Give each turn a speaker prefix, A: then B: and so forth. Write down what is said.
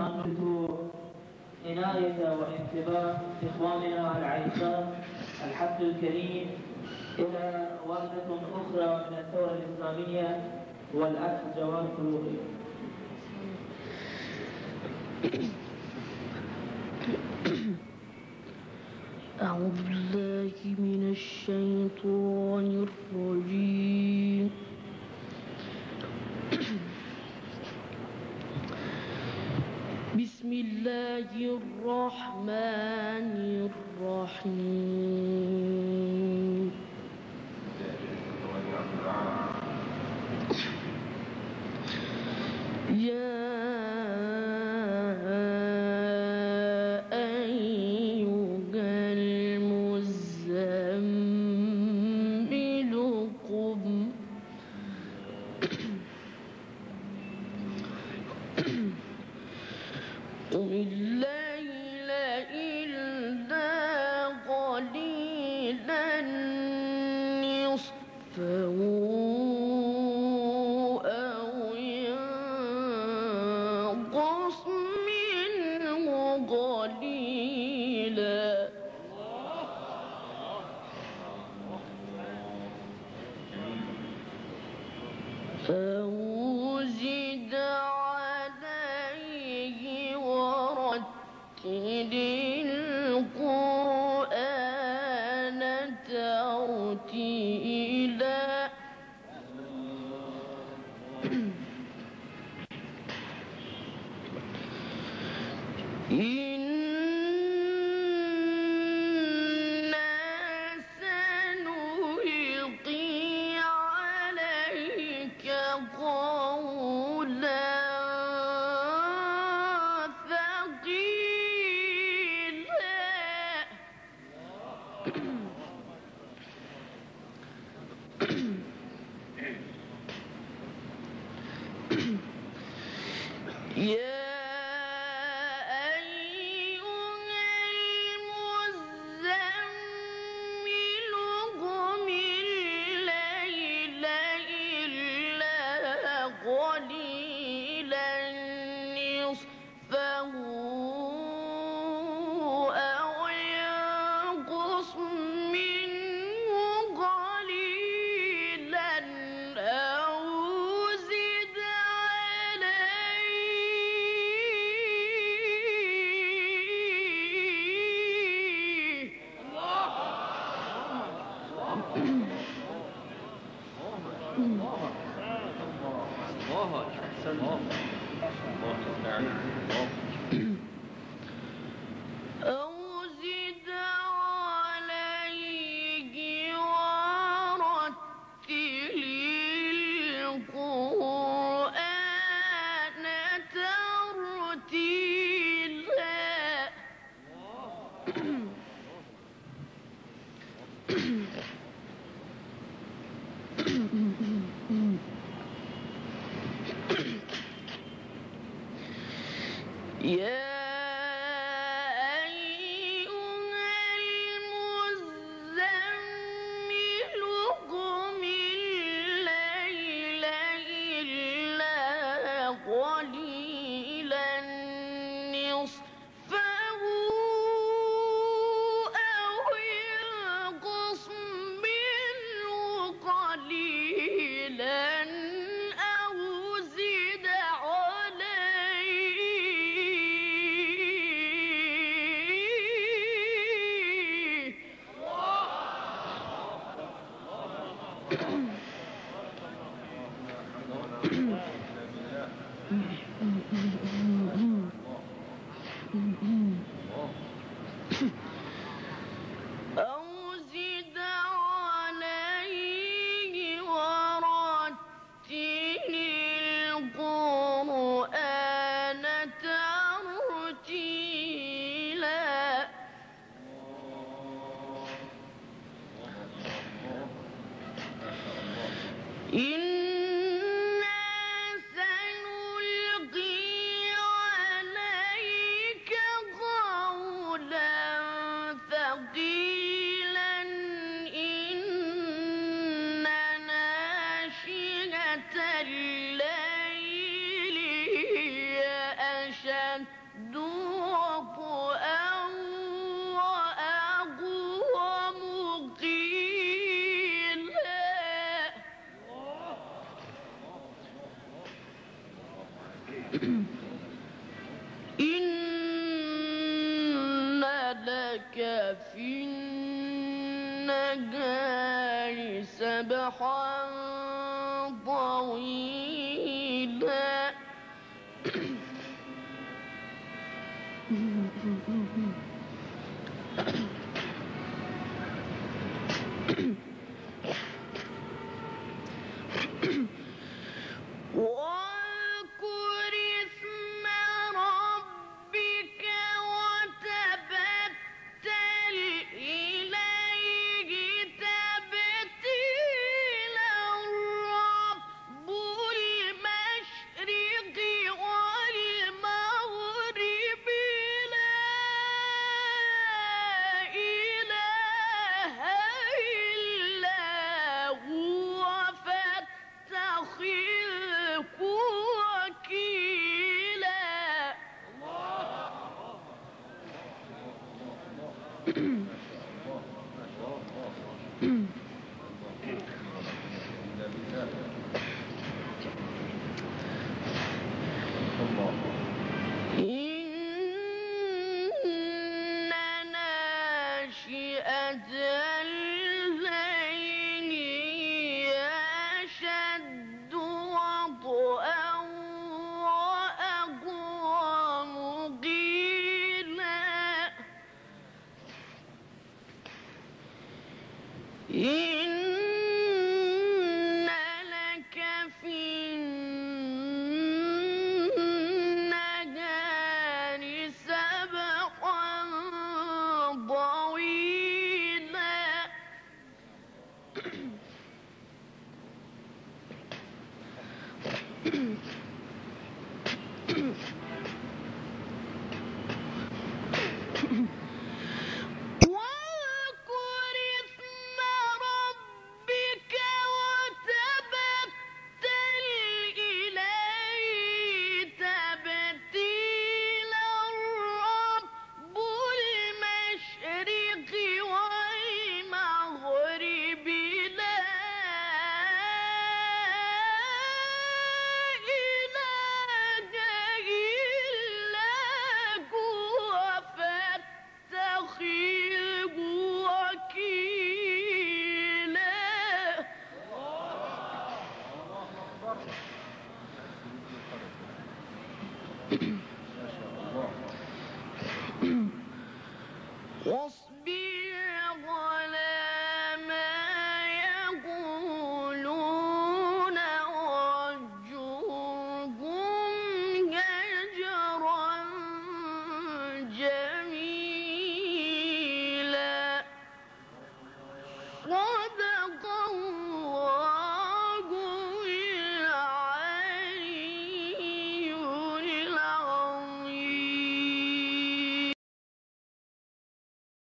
A: نرجو عناية وانتباه إخواننا العيشان الحفل الكريم إلى وردة أخرى من الثورة الإسلامية والأخ جواد فلوقي.
B: أعوذ بالله من الشيطان الرجيم. بسم الله الرحمن الرحيم. يا أيها المزمل قم الليل إلا قليلا نصفه أو ينقص منه قليلا أو زد عليه ورتل القرآن ترتيلا. إنا سنلقي عليك قولا ثقيلا. يا أيها المزمل قم الليل إلا قليلا نصفه أو ينقص منه قليلا أو زد عليه. أو زد عليه ورتل القرآن ترتيلا. يا أيها المزمل قم الليل إلا قليلا نصفه أو ينقص منه قليلا أو زد عليه. أو زد عليه ورتل القرآن ترتيلا. إنا سنلقي عليك إن لك في النهار سبحا طويلا واذكر اسم ربك وتبتل إليه تبتيلا رب المشرق والمغرب لا إله إلا هو فاتخذه وكيلا إن ناشئة الليل هي أشد وطئا وأقوم قيلا إن لك في النهار سبحا طويلا واذكر اسم ربك وتبتل إليه تبتيلا رب المشرق والمغرب لا إله إلا هو فاتخذه وكيلا